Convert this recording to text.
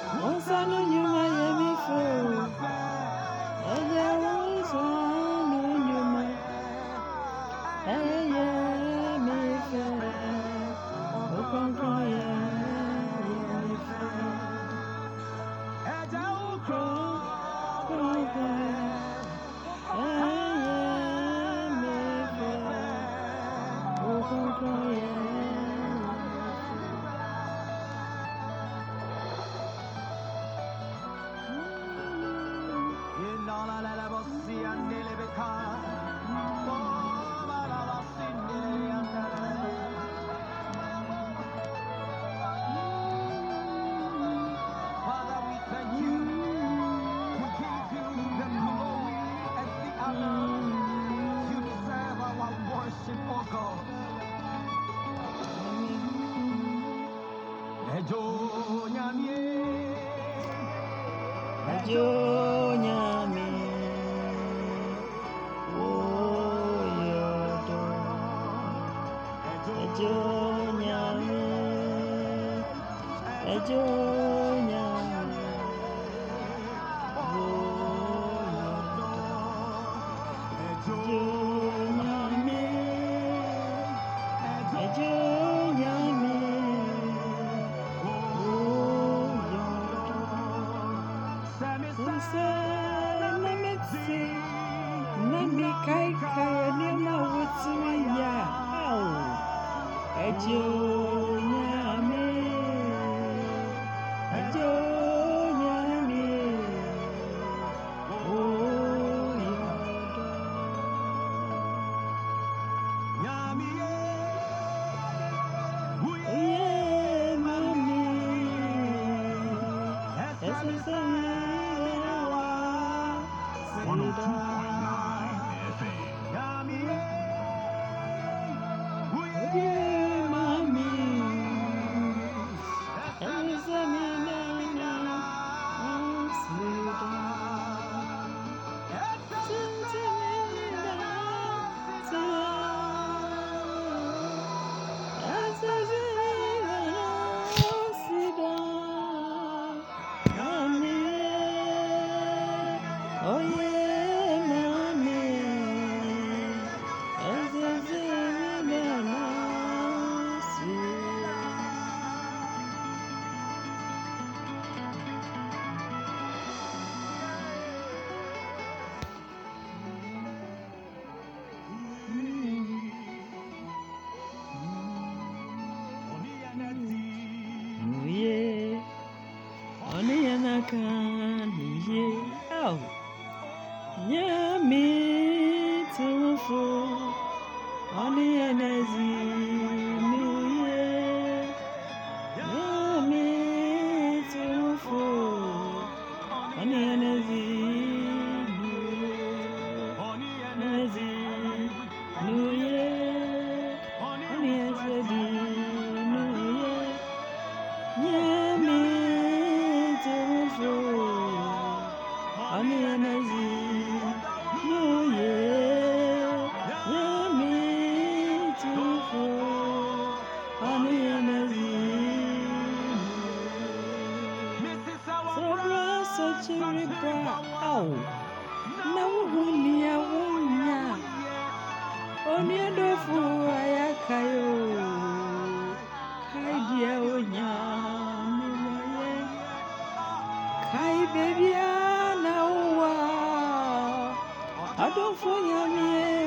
Onsano nyuma yemifo. Eja onsano nyuma. Yemifo. Okonkron yemifo. Eja okonkron yemifo. Okonkron Father, we thank you. We give you the glory and the honor. You deserve our worship, oh God. Ejo nyamie. Ejo nyame oyodo. Ejo nyame. Ejo nyame oyodo. Ejo nyame. Ejo nyame oyodo. Nami kai niema wotimi ya au ejo nyame oyodo uye mami esisemiwa sida Baby, I know I don't for you.